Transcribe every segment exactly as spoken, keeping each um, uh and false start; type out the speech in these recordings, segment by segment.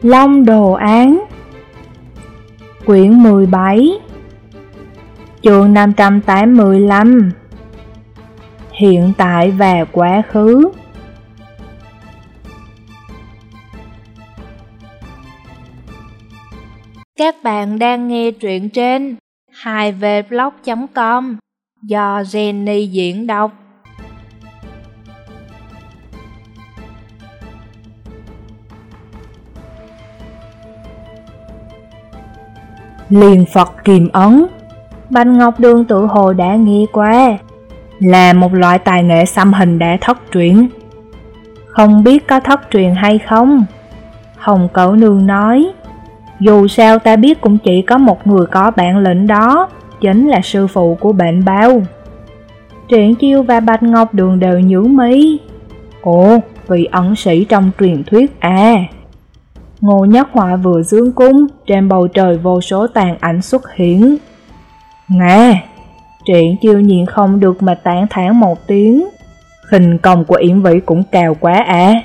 Long Đồ Án. Quyển mười bảy, chương năm trăm tám mươi lăm. Hiện tại và quá khứ. Các bạn đang nghe truyện trên hai v blog chấm com do Jenny diễn đọc. Liền Phật Kiềm Ấn. Bạch Ngọc Đường tự hồ đã nghe qua, là một loại tài nghệ xăm hình đã thất truyền. Không biết có thất truyền hay không? Hồng Cẩu Nương nói, dù sao ta biết cũng chỉ có một người có bản lĩnh đó, chính là sư phụ của Bệnh Bao. Triển Chiêu và Bạch Ngọc Đường đều nhíu mi. Ồ, vị ẩn sĩ trong truyền thuyết à? Ngô Nhất Họa vừa dương cung, trên bầu trời vô số tàn ảnh xuất hiện. Nghe, Triển Chiêu nhìn không được mà tán thán một tiếng. Khinh công của Yểm Vĩ cũng cao quá à?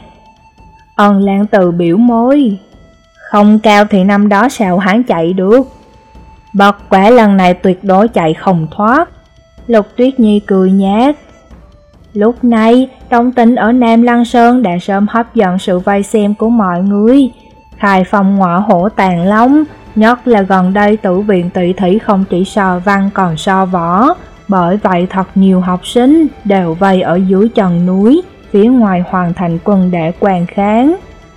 Ân Lan Từ biểu môi. Không cao thì năm đó sao hắn chạy được? Bất quả lần này tuyệt đối chạy không thoát. Lục Tuyết Nhi cười nhát. Lúc này, động tĩnh ở Nam Lăng Sơn đã sớm hấp dẫn sự vây xem của mọi người. Khai phong ngọa hổ tàn long, nhất là gần đây tử viện tỷ thí không chỉ so văn còn so võ. Bởi vậy thật nhiều học sinh đều vây ở dưới chân núi, phía ngoài hoàn thành quân để quan kháng.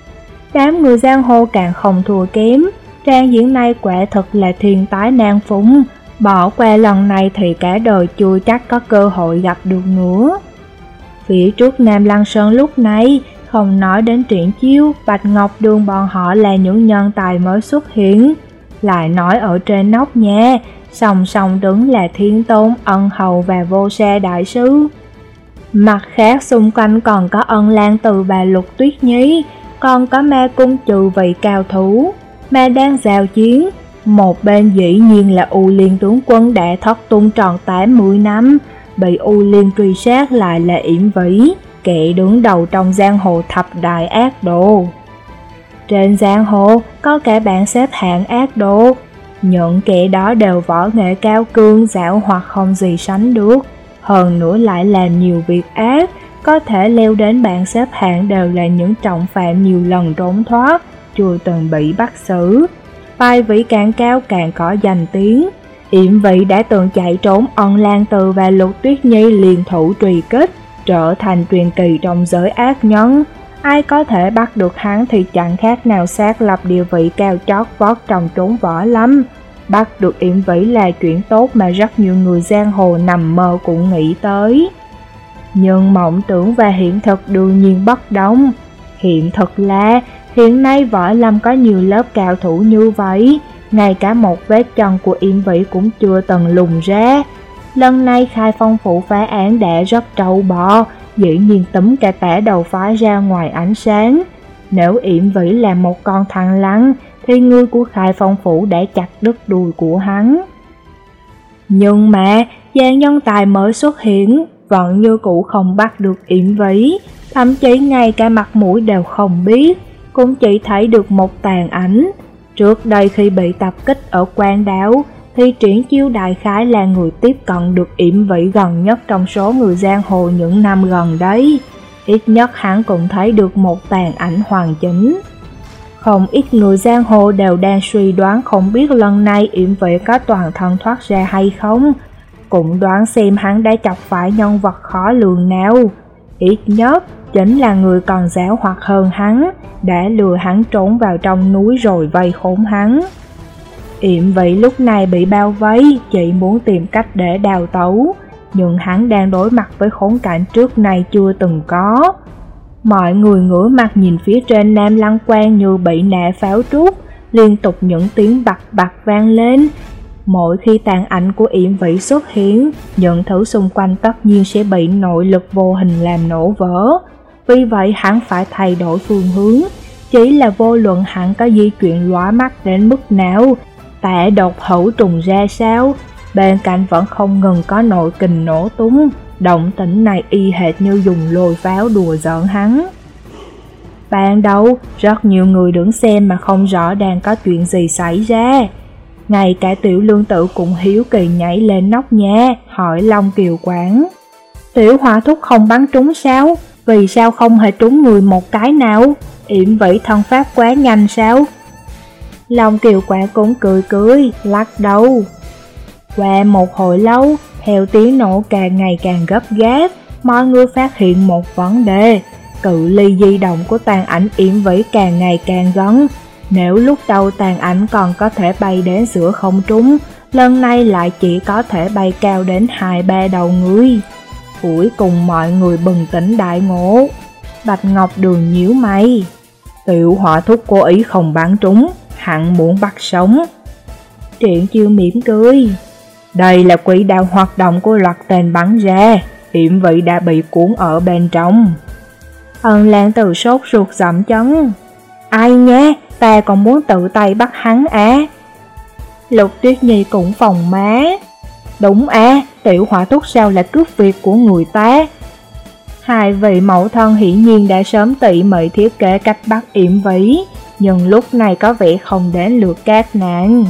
Đám người giang hồ càng không thua kém, trang diễn này quả thực là thiên tái nan phúng. Bỏ qua lần này thì cả đời chưa chắc có cơ hội gặp được nữa. Phía trước Nam Lăng Sơn lúc này, không nói đến Triển Chiêu, Bạch Ngọc Đường bọn họ là những nhân tài mới xuất hiện. Lại nói ở trên nóc nhà, song song đứng là Thiên Tôn, Ân Hầu và Vô Sa Đại Sư. Mặt khác xung quanh còn có Ân Lan Từ và Lục Tuyết Nhi, còn có Ma Cung trừ vị cao thủ, mà đang giao chiến. Một bên dĩ nhiên là U Liên tướng quân đã thất tung tròn tám mươi năm, bị U Liên truy sát lại là Yểm Vĩ, kẻ đứng đầu trong giang hồ thập đại ác đồ. Trên giang hồ có cả bảng xếp hạng ác đồ, những kẻ đó đều võ nghệ cao cương, giảo hoạt không gì sánh được, hơn nữa lại làm nhiều việc ác, có thể leo đến bảng xếp hạng đều là những trọng phạm nhiều lần trốn thoát, chưa từng bị bắt xử. Vai vĩ càng cao càng có danh tiếng. Yểm Vĩ đã từng chạy trốn Ân Lan Từ và Lục Tuyết Nhi liên thủ truy kích, trở thành truyền kỳ trong giới ác nhân. Ai có thể bắt được hắn thì chẳng khác nào xác lập địa vị cao chót vót trong chốn võ lâm. Bắt được Yểm Vĩ là chuyện tốt mà rất nhiều người giang hồ nằm mơ cũng nghĩ tới. Nhưng mộng tưởng và hiện thực đương nhiên bất đồng. Hiện thực là hiện nay võ lâm có nhiều lớp cao thủ như vậy, ngay cả một vết chân của Yểm Vĩ cũng chưa từng lùng ra. Lần này Khai Phong phủ phá án đã rất trâu bò, dĩ nhiên túm cả tả đầu phái ra ngoài ánh sáng. Nếu Yểm Vĩ là một con thằn lằn thì người của Khai Phong phủ đã chặt đứt đuôi của hắn. Nhưng mà dàn nhân tài mới xuất hiện vẫn như cũ không bắt được Yểm Vĩ, thậm chí ngay cả mặt mũi đều không biết, cũng chỉ thấy được một tàn ảnh. Trước đây khi bị tập kích ở Quan Đảo thì Triển Chiêu đại khái là người tiếp cận được Yểm Vĩ gần nhất trong số người giang hồ những năm gần đấy. Ít nhất hắn cũng thấy được một tàn ảnh hoàn chỉnh. Không ít người giang hồ đều đang suy đoán không biết lần này Yểm Vĩ có toàn thân thoát ra hay không, cũng đoán xem hắn đã chọc phải nhân vật khó lường nào. Ít nhất chính là người còn giáo hoạt hơn hắn, đã lừa hắn trốn vào trong núi rồi vây khốn hắn. Yểm Vĩ lúc này bị bao vây, chỉ muốn tìm cách để đào tẩu, nhưng hắn đang đối mặt với khốn cảnh trước nay chưa từng có. Mọi người ngửa mặt nhìn phía trên Nam Lăng Quan như bị nã pháo trúc, liên tục những tiếng bặt bặt vang lên. Mỗi khi tàn ảnh của Yểm Vĩ xuất hiện, những thứ xung quanh tất nhiên sẽ bị nội lực vô hình làm nổ vỡ. Vì vậy hắn phải thay đổi phương hướng, chỉ là vô luận hắn có di chuyển lóa mắt đến mức nào, tả độc hữu trùng ra sao, bên cạnh vẫn không ngừng có nội kình nổ tung. Động tĩnh này y hệt như dùng lôi pháo đùa giỡn hắn. Ban đầu, rất nhiều người đứng xem mà không rõ đang có chuyện gì xảy ra. Ngay cả Tiểu Lương Tử cũng hiếu kỳ nhảy lên nóc nhà, hỏi Long Kiều Quảng. Tiểu Hỏa Thúc không bắn trúng sao? Vì sao không hề trúng người một cái nào? Yểm Vĩ thân pháp quá nhanh sao? Long Kiều Quảng cũng cười cười, lắc đầu. Qua một hồi lâu, theo tiếng nổ càng ngày càng gấp gáp, mọi người phát hiện một vấn đề. Cự ly di động của tàn ảnh Yểm Vĩ càng ngày càng gần. Nếu lúc đầu tàn ảnh còn có thể bay đến giữa không trung, lần này lại chỉ có thể bay cao đến hai ba đầu người. Cuối cùng mọi người bừng tỉnh đại ngộ. Bạch Ngọc Đường nhíu mày. Tiểu Hỏa Thúc cố ý không bắn trúng, hẳn muốn bắt sống. Triển Chiêu mỉm cười. Đây là quỹ đạo hoạt động của loạt tên bắn ra, Yểm Vĩ đã bị cuốn ở bên trong. Ân Lan Từ sốt ruột dậm chân. Ai nha, ta còn muốn tự tay bắt hắn à? Lục Tuyết Nhi cũng phòng má. Đúng à, Tiểu Hỏa Thúc sao là cướp việc của người ta? Hai vị mẫu thân hiển nhiên đã sớm tỉ mỉ thiết kế cách bắt Yểm Vĩ, nhưng lúc này có vẻ không đến lượt các nàng.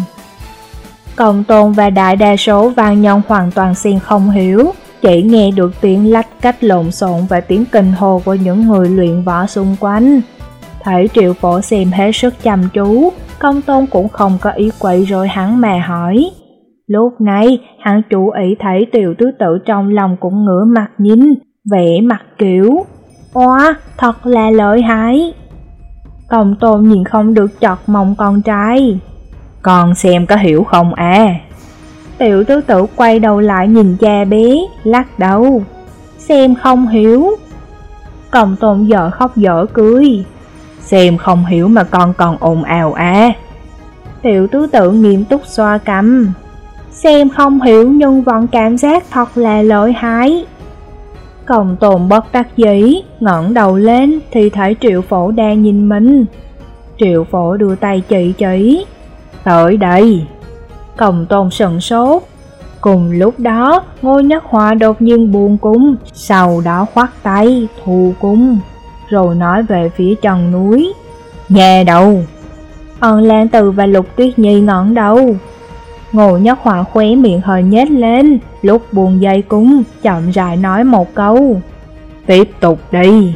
Công Tôn và đại đa số văn nhân hoàn toàn xem không hiểu, chỉ nghe được tiếng lách cách lộn xộn và tiếng kinh hô của những người luyện võ xung quanh. Thấy Triệu Phổ xem hết sức chăm chú, Công Tôn cũng không có ý quậy rồi hắn mà hỏi. Lúc này, hắn chú ý thấy Tiểu Tứ Tử trong lòng cũng ngửa mặt nhìn, vẻ mặt kiểu oa, thật là lợi hại. Công Tôn nhìn không được chọt mông con trai. Con xem có hiểu không à? Tiểu Tứ Tử quay đầu lại nhìn cha bé, lắc đầu. Xem không hiểu. Công Tôn dở khóc dở cười. Xem không hiểu mà con còn ồn ào à? Tiểu Tứ Tử nghiêm túc xoa cằm. Xem không hiểu nhưng vẫn cảm giác thật là lợi hại. Công Tôn bất đắc dĩ, ngẩng đầu lên thì thấy Triệu Phổ đang nhìn mình. Triệu Phổ đưa tay chỉ chỉ. Tới đây. Công Tôn sững sốt. Cùng lúc đó, Ngô Nhất Họa đột nhiên buông cung, sau đó khoát tay, thu cung, rồi nói về phía chân núi. Nhà đâu? Ân Lan Từ và Lục Tuyết Nhi ngẩng đầu. Ngô Nhất Họa khóe miệng hơi nhếch lên, lúc buông dây cung, chậm rãi nói một câu. Tiếp tục đi.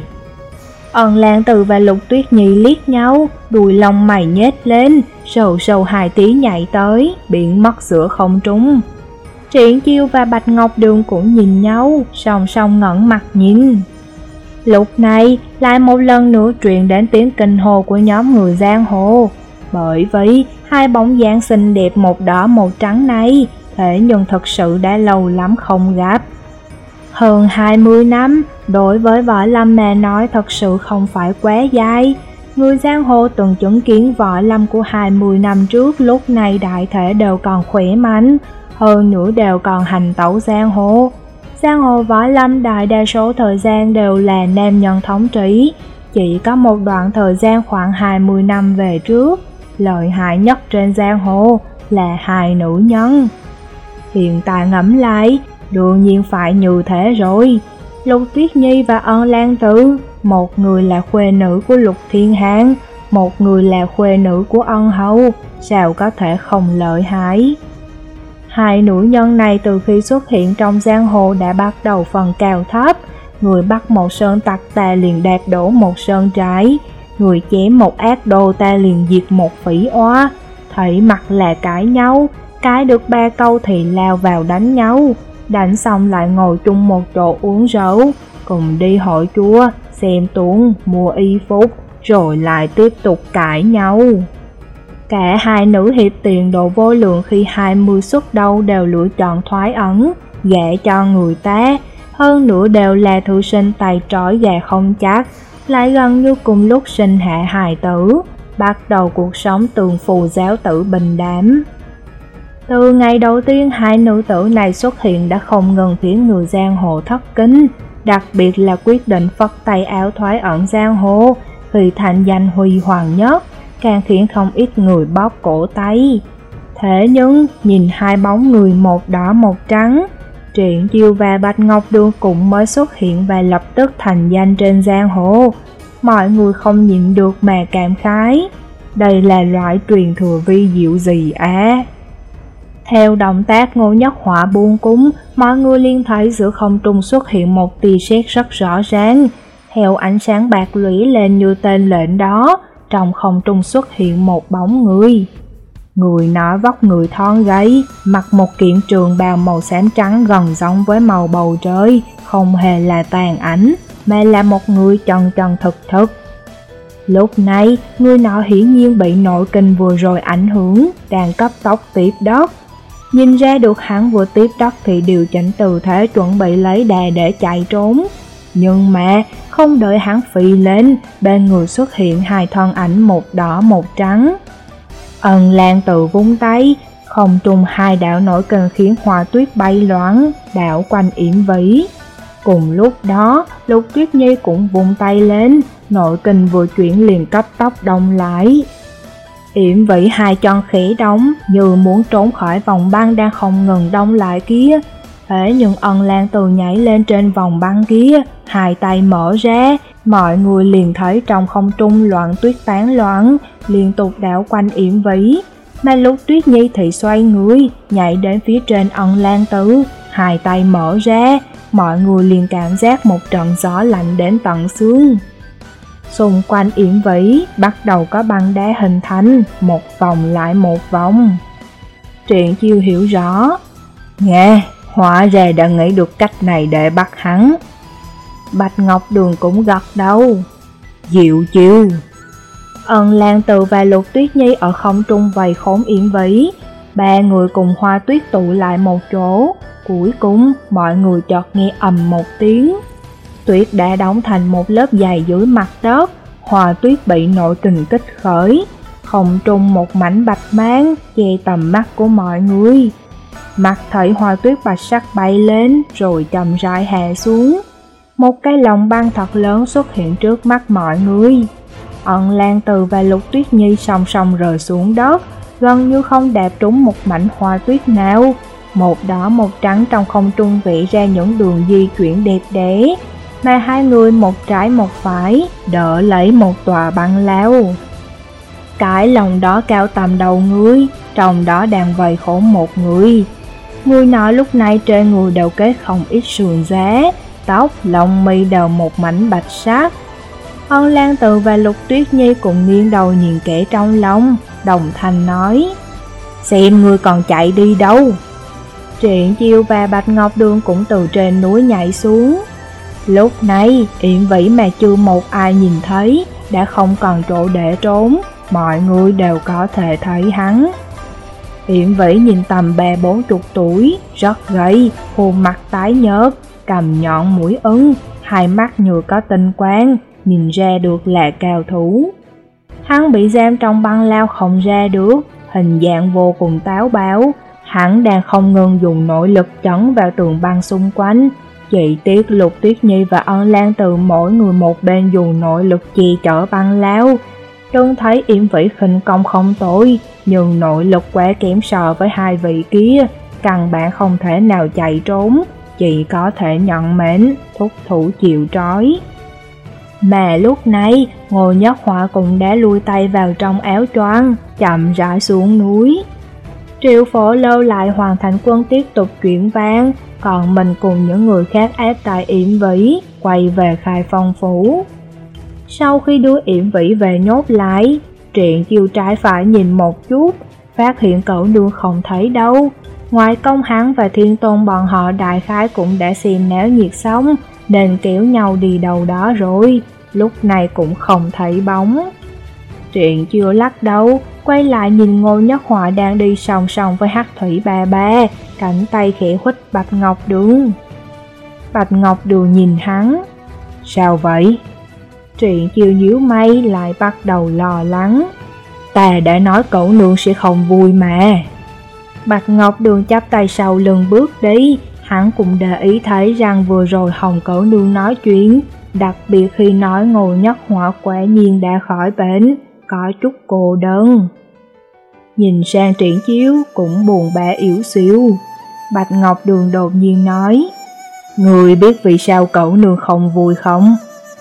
Ân Lan Từ và Lục Tuyết Nhi liếc nhau, đuôi lông mày nhếch lên, sầu sầu hai tí nhảy tới, biến mất giữa không trung. Triển Chiêu và Bạch Ngọc Đường cũng nhìn nhau, song song ngẩng mặt nhìn. Lúc này, lại một lần nữa truyền đến tiếng kinh hô của nhóm người giang hồ. Bởi vì, hai bóng dáng xinh đẹp một đỏ một trắng này, thế nhưng thật sự đã lâu lắm không gặp. Hơn hai mươi năm, đối với Võ Lâm mà nói thật sự không phải quá dài. Người giang hồ từng chứng kiến Võ Lâm của hai mươi năm trước lúc này đại thể đều còn khỏe mạnh, hơn nữa đều còn hành tẩu giang hồ. Giang hồ Võ Lâm đại đa số thời gian đều là nam nhân thống trị, chỉ có một đoạn thời gian khoảng hai mươi năm về trước, lợi hại nhất trên giang hồ là hai nữ nhân. Hiện tại ngẫm lại, đương nhiên phải như thế rồi. Lục Tuyết Nhi và Ân Lan Tử, một người là khuê nữ của Lục Thiên Hàn, một người là khuê nữ của Ân Hầu, sao có thể không lợi hại. Hai nữ nhân này từ khi xuất hiện trong giang hồ đã bắt đầu phần cao thấp. Người bắt một sơn tặc ta liền đạp đổ một sơn trại, người chém một ác đồ ta liền diệt một phỉ oa. Thấy mặt là cãi nhau, cái được ba câu thì lao vào đánh nhau, đánh xong lại ngồi chung một chỗ uống rượu, cùng đi hội chùa, xem tuồng, mua y phục, rồi lại tiếp tục cãi nhau. Cả hai nữ hiệp tiền độ vô lượng khi hai mươi xuất đầu đều lựa chọn thoái ẩn, gả cho người ta, hơn nữa đều là thư sinh tay trói gà không chắc, lại gần như cùng lúc sinh hạ hài tử, bắt đầu cuộc sống tường phù giáo tử bình đạm. Từ ngày đầu tiên hai nữ tử này xuất hiện đã không ngừng khiến người giang hồ thất kinh, đặc biệt là quyết định phất tay áo thoái ẩn giang hồ khi thành danh huy hoàng nhất, càng khiến không ít người bóp cổ tay. Thế nhưng nhìn hai bóng người một đỏ một trắng, Triển Chiêu và Bạch Ngọc Đường cũng mới xuất hiện và lập tức thành danh trên giang hồ, mọi người không nhịn được mà cảm khái. Đây là loại truyền thừa vi diệu gì á? Theo động tác Ngô Nhất Họa buông cúng, mọi người liền thấy giữa không trung xuất hiện một tia sét rất rõ ràng. Theo ánh sáng bạc lũy lên như tên lệnh đó, trong không trung xuất hiện một bóng người. Người nọ vóc người thon gầy, mặc một kiện trường bào màu xám trắng gần giống với màu bầu trời, không hề là tàn ảnh, mà là một người chân chân thực thực. Lúc này, người nọ hiển nhiên bị nội kinh vừa rồi ảnh hưởng, đang cấp tốc tiếp đất. Nhìn ra được hắn vừa tiếp đất thì điều chỉnh tư thế chuẩn bị lấy đà để chạy trốn. Nhưng mà, không đợi hắn phi lên, bên người xuất hiện hai thân ảnh một đỏ một trắng. Ân Lan Tự vung tay, không trung hai đạo nổi kinh khiến hoa tuyết bay loạn, đảo quanh Yểm Vĩ. Cùng lúc đó, Lục Tuyết Nhi cũng vung tay lên, nội kinh vừa chuyển liền cấp tốc đông lại. Yểm Vĩ hai chân khẽ đóng, như muốn trốn khỏi vòng băng đang không ngừng đông lại kia. Thế nhưng Ân Lan Tự nhảy lên trên vòng băng kia, hai tay mở ra, mọi người liền thấy trong không trung loạn tuyết tán loạn, liên tục đảo quanh Yểm Vĩ. Mà Lục Tuyết Nhi thì xoay người, nhảy đến phía trên Ân Lan Tự, hai tay mở ra, mọi người liền cảm giác một trận gió lạnh đến tận xương. Xung quanh Yểm Vĩ bắt đầu có băng đá hình thành, một vòng lại một vòng. Triển Chiêu hiểu rõ, nghe, hóa ra đã nghĩ được cách này để bắt hắn. Bạch Ngọc Đường cũng gật đầu, diệu chiêu. Ân Lan Tự và Lục Tuyết Nhi ở không trung vây khốn Yểm Vĩ, ba người cùng Hoa Tuyết tụ lại một chỗ. Cuối cùng, mọi người chợt nghe ầm một tiếng. Tuyết đã đóng thành một lớp dày dưới mặt đất, Hoa Tuyết bị nội kình kích khởi. Không trung một mảnh bạch mang, che tầm mắt của mọi người. Mặt thấy Hoa Tuyết bạch sắc bay lên, rồi chậm rãi hạ xuống. Một cái lồng băng thật lớn xuất hiện trước mắt mọi người. Ân Lan Tự và Lục Tuyết Nhi song song rơi xuống đất, gần như không đạp trúng một mảnh hoa tuyết nào. Một đỏ một trắng trong không trung vẽ ra những đường di chuyển đẹp đẽ, mà hai người một trái một phải, đỡ lấy một tòa băng lao. Cái lồng đó cao tầm đầu người, trong đó đang vây khốn một người. Người nọ lúc này trên người đều kết không ít sườn giá, tóc, lông mi đều một mảnh bạch sắc. Ân Lan Tự và Lục Tuyết Nhi cùng nghiêng đầu nhìn kẻ trong lông, đồng thanh nói, xem ngươi còn chạy đi đâu. Triển Chiêu và Bạch Ngọc Đường cũng từ trên núi nhảy xuống. Lúc này, Yểm Vĩ mà chưa một ai nhìn thấy, đã không còn chỗ để trốn, mọi người đều có thể thấy hắn. Yểm Vĩ nhìn tầm ba bốn chục tuổi, rất gầy, khuôn mặt tái nhợt, cằm nhọn mũi ưng, hai mắt như có tinh quang, nhìn ra được là cao thủ. Hắn bị giam trong băng lao không ra được, hình dạng vô cùng táo bạo. Hắn đang không ngừng dùng nội lực chấn vào tường băng xung quanh. Chỉ tiếc Lục Tuyết Nhi và Ân Lan Tự mỗi người một bên dùng nội lực che chở băng lao. Trông thấy Yểm Vĩ khinh công không tồi, nhưng nội lực quá kém so với hai vị kia, căn bản không thể nào chạy trốn, chỉ có thể nhận mệnh, thúc thủ chịu trói. Mà lúc này, Ngô Nhất Họa cũng đã lui tay vào trong áo choàng, chậm rãi xuống núi. Triệu Phổ Lâu lại hoàn thành quân tiếp tục chuyển vang, còn mình cùng những người khác áp tại Yểm Vĩ, quay về Khai Phong Phủ. Sau khi đưa Yểm Vĩ về nhốt lại, Triển Chiêu trái phải nhìn một chút, phát hiện Cẩu Nương không thấy đâu. Ngoài Công hắn và Thiên Tôn bọn họ đại khái cũng đã xem náo nhiệt xong, nên kéo nhau đi đâu đó rồi, lúc này cũng không thấy bóng. Triển Chiêu lắc đầu, quay lại nhìn Ngô Nhất Họa đang đi song song với Hắc Thủy Ba Ba, cánh tay khẽ khuỵch Bạch Ngọc Đường. Bạch Ngọc Đường nhìn hắn, sao vậy? Triển Chiêu nhíu mày lại bắt đầu lo lắng. Ta đã nói Cẩu Nương sẽ không vui mà. Bạch Ngọc Đường chắp tay sau lưng bước đi, hắn cũng để ý thấy rằng vừa rồi Hồng Cẩu Nương nói chuyện, đặc biệt khi nói Ngô Nhất Họa quả nhiên đã khỏi bệnh, có chút cô đơn. Nhìn sang Triển Chiêu cũng buồn bã yếu xìu. Bạch Ngọc Đường đột nhiên nói, người biết vì sao Cẩu Nương không vui không?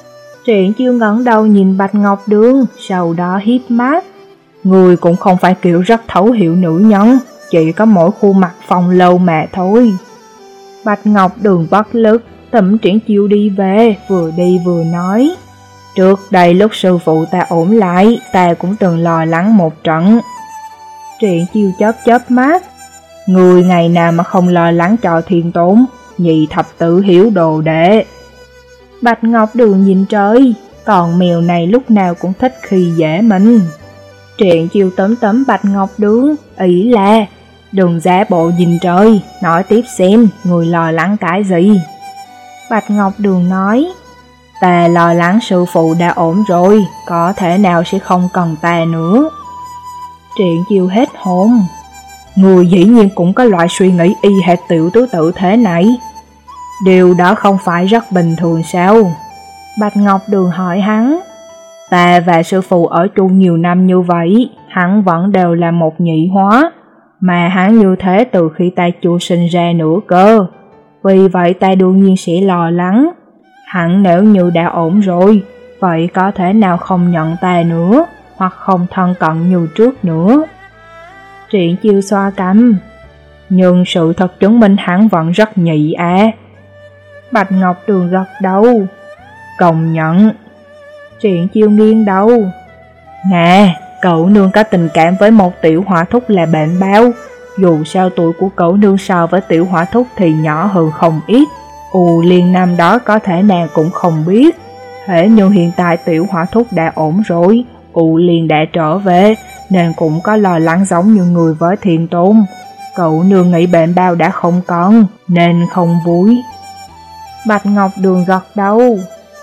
Triển Chiêu ngẩng đầu nhìn Bạch Ngọc Đường, sau đó híp mắt. Người cũng không phải kiểu rất thấu hiểu nữ nhân, chỉ có mỗi khuôn mặt phong lâu mà thôi. Bạch Ngọc Đường bất lực, tẩm Triển Chiêu đi về, vừa đi vừa nói. Trước đây lúc sư phụ ta ổn lại, ta cũng từng lo lắng một trận. Triển Chiêu chớp chớp mắt. Người ngày nào mà không lo lắng cho Thiên Tôn, nhị thập tử hiếu đồ đệ. Bạch Ngọc Đường nhìn trời, còn mèo này lúc nào cũng thích khi dễ mình. Triển Chiêu tấm tấm Bạch Ngọc Đường, ý là đừng giả bộ nhìn trời, nói tiếp xem, người lo lắng cái gì. Bạch Ngọc Đường nói, ta lo lắng sư phụ đã ổn rồi, có thể nào sẽ không cần ta nữa. Triển Chiêu hết hồn. Người dĩ nhiên cũng có loại suy nghĩ y hệt tiểu tứ tự thế này. Điều đó không phải rất bình thường sao? Bạch Ngọc Đường hỏi hắn. Ta và sư phụ ở chung nhiều năm như vậy, hắn vẫn đều là một nhị hóa, mà hắn như thế từ khi ta chưa sinh ra nữa cơ. Vì vậy ta đương nhiên sẽ lo lắng. Hắn nếu như đã ổn rồi, vậy có thể nào không nhận ta nữa, hoặc không thân cận như trước nữa. Triển Chiêu xoa cằm. Nhưng sự thật chứng minh hắn vẫn rất nhị à. Bạch Ngọc Đường gật đầu. Công nhận. Triển Chiêu nghiêng đầu. Nè, cậu nương có tình cảm với một tiểu hỏa thúc là bệnh bao. Dù sao tuổi của cậu nương so với tiểu hỏa thúc thì nhỏ hơn không ít. U Liên năm đó có thể nàng cũng không biết. Thế nhưng hiện tại tiểu hỏa thúc đã ổn rồi, U Liên đã trở về, nên cũng có lo lắng giống như người với Thiên Tôn. Cậu nương nghĩ bệnh bao đã không còn, nên không vui. Bạch Ngọc Đường gật đầu.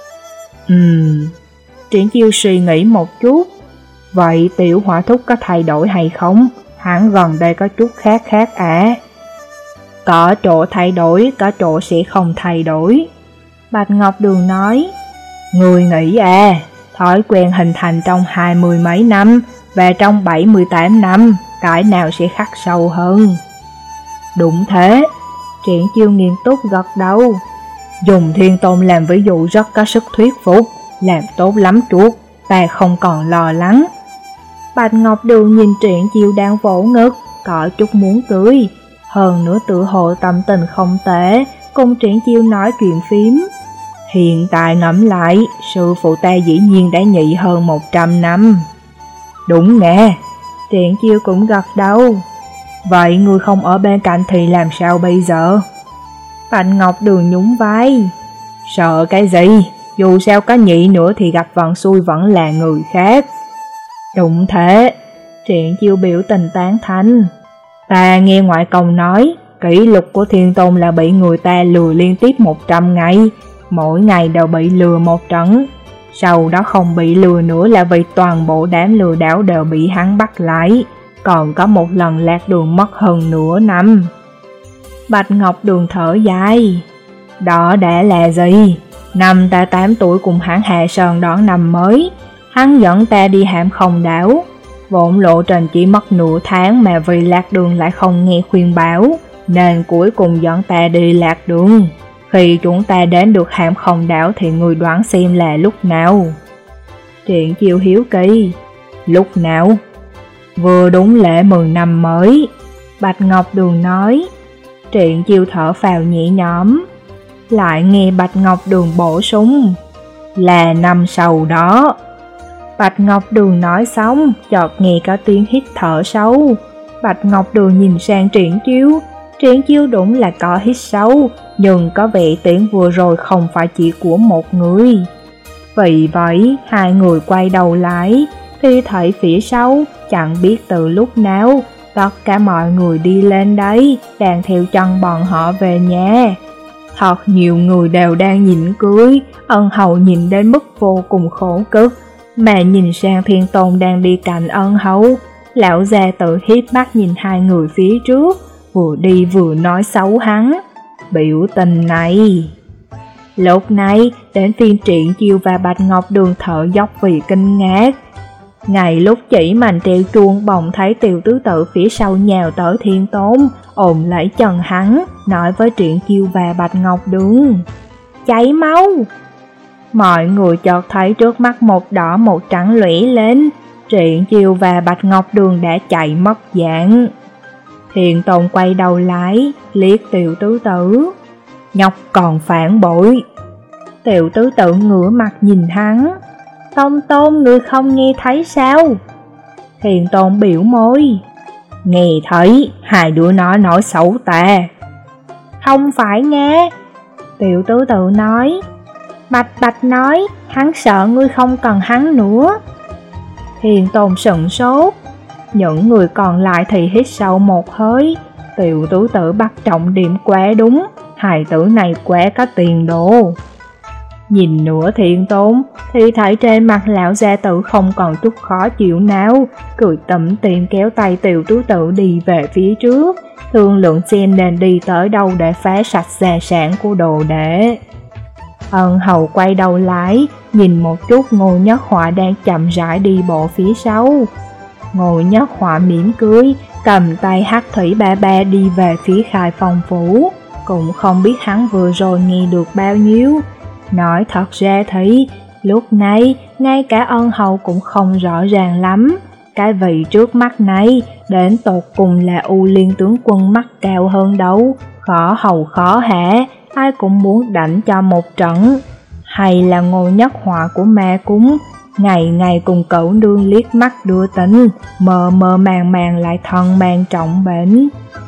Ừm, Triển Chiêu suy nghĩ một chút. Vậy tiểu hỏa thúc có thay đổi hay không? Hắn gần đây có chút khác khác à? Có chỗ thay đổi, có chỗ sẽ không thay đổi. Bạch Ngọc Đường nói. Người nghĩ à, thói quen hình thành trong hai mươi mấy năm và trong bảy mươi tám năm, cái nào sẽ khắc sâu hơn? Đúng thế. Triển Chiêu nghiêm túc gật đầu. Dùng Thiên Tôn làm ví dụ rất có sức thuyết phục, làm tốt lắm chuột, ta không còn lo lắng. Bạch Ngọc Đường nhìn Triển Chiêu đang vỗ ngực, có chút muốn cười. Hơn nữa tự hồ tâm tình không tệ, cùng Triển Chiêu nói chuyện phím. Hiện tại ngẫm lại, sư phụ ta dĩ nhiên đã nhị hơn một trăm năm. Đúng nè, Triển Chiêu cũng gật đầu. Vậy người không ở bên cạnh thì làm sao bây giờ? Bạch Ngọc Đường nhún vai. Sợ cái gì, dù sao có nhị nữa thì gặp vận xui vẫn là người khác. Đúng thế, Triển Chiêu biểu tình tán thành. Ta nghe ngoại công nói, kỷ lục của Thiên Tôn là bị người ta lừa liên tiếp một trăm ngày, mỗi ngày đều bị lừa một trận. Sau đó không bị lừa nữa là vì toàn bộ đám lừa đảo đều bị hắn bắt lại, còn có một lần lạc đường mất hơn nửa năm. Bạch Ngọc Đường thở dài. Đó đã là gì? Năm ta tám tuổi cùng hắn hạ sơn đón năm mới, hắn dẫn ta đi Hạm Không đảo. Vốn lộ trình chỉ mất nửa tháng mà vì lạc đường lại không nghe khuyên bảo, nên cuối cùng dẫn ta đi lạc đường. Khi chúng ta đến được Hạm Không đảo thì người đoán xem là lúc nào? Triển Chiêu hiếu kỳ. Lúc nào? Vừa đúng lễ mừng năm mới, Bạch Ngọc Đường nói. Triển Chiêu thở phào nhẹ nhõm. Lại nghe Bạch Ngọc Đường bổ sung. Là năm sau đó. Bạch Ngọc Đường nói xong, chợt nghe có tiếng hít thở sâu. Bạch Ngọc Đường nhìn sang Triển Chiêu. Triển Chiêu đúng là có hít sâu, nhưng có vẻ tiếng vừa rồi không phải chỉ của một người. Vì vậy, hai người quay đầu lại, thì thấy phía sau, chẳng biết từ lúc nào, tất cả mọi người đi lên đấy, đang theo chân bọn họ về nhà. Thật nhiều người đều đang nhìn cưới, Ân Hầu nhìn đến mức vô cùng khổ cực, mà nhìn sang Thiên Tôn đang đi cạnh Ân Hầu. Lão già tự hiếp mắt nhìn hai người phía trước, vừa đi vừa nói xấu hắn. Biểu tình này. Lúc này, đến phiên Triển Chiêu và Bạch Ngọc Đường thở dốc vì kinh ngạc. Ngày lúc chỉ mành treo chuông, bỗng thấy Tiểu Tứ Tự phía sau nhào tới Thiên Tôn, ôm lấy chân hắn, nói với Triển Chiêu và Bạch Ngọc Đường. Cháy máu! Mọi người chợt thấy trước mắt một đỏ một trắng lũy lên, Triển Chiêu và Bạch Ngọc Đường đã chạy mất dạng. Thiền Tôn quay đầu lại, liếc Tiểu Tứ Tử. Nhóc còn phản bội. Tiểu Tứ Tử ngửa mặt nhìn hắn. Tôn Tôn, ngươi không nghe thấy sao? Thiền Tôn biểu môi. Nghe thấy, hai đứa nó nói xấu ta. Không phải nghe. Tiểu Tứ Tử nói. Bạch Bạch nói, hắn sợ ngươi không cần hắn nữa. Thiền Tôn sững sốt. Những người còn lại thì hít sâu một hơi. Tiểu Tứ Tử bắt trọng điểm quá đúng, hài tử này quá có tiền đồ. Nhìn nữa Thiền Tôn, thì thấy trên mặt lão gia tử không còn chút khó chịu nào, cười tủm tỉm kéo tay Tiểu Tứ Tử đi về phía trước, thương lượng xem nên đi tới đâu để phá sạch gia sản của đồ đệ. Ân Hầu quay đầu lại, nhìn một chút Ngô Nhất Họa đang chậm rãi đi bộ phía sau. Ngô Nhất Họa mỉm cười, cầm tay Hắc Thủy Ba Ba đi về phía Khai Phong phủ, cũng không biết hắn vừa rồi nghe được bao nhiêu. Nói thật ra thì, lúc này, ngay cả Ân Hầu cũng không rõ ràng lắm. Cái vị trước mắt này, đến tột cùng là U Liên tướng quân mắt cao hơn đâu, khó hầu khó hạ, ai cũng muốn đánh cho một trận. Hay là Ngô Nhất Họa của ma cúng, ngày ngày cùng cậu nương liếc mắt đưa tính, mờ mờ màng màng lại thân mang trọng bệnh.